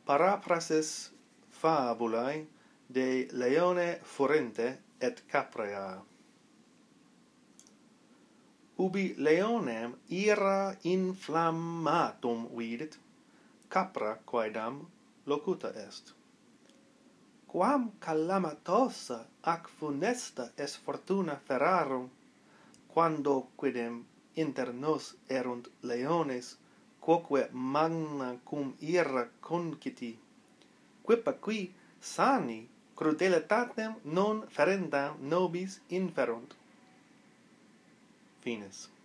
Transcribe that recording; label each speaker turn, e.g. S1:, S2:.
S1: Paraphrasis fabulae de leone furente et caprea. Ubi leonem ira inflammatum vidit, capra quaedam locuta est. Quam calamitosa ac funesta est fortuna ferarum, quando quidem inter nos erunt leones, quoque magna cum ira conciti, quipa sani crudelitatem non ferendam nobis inferunt. Finis.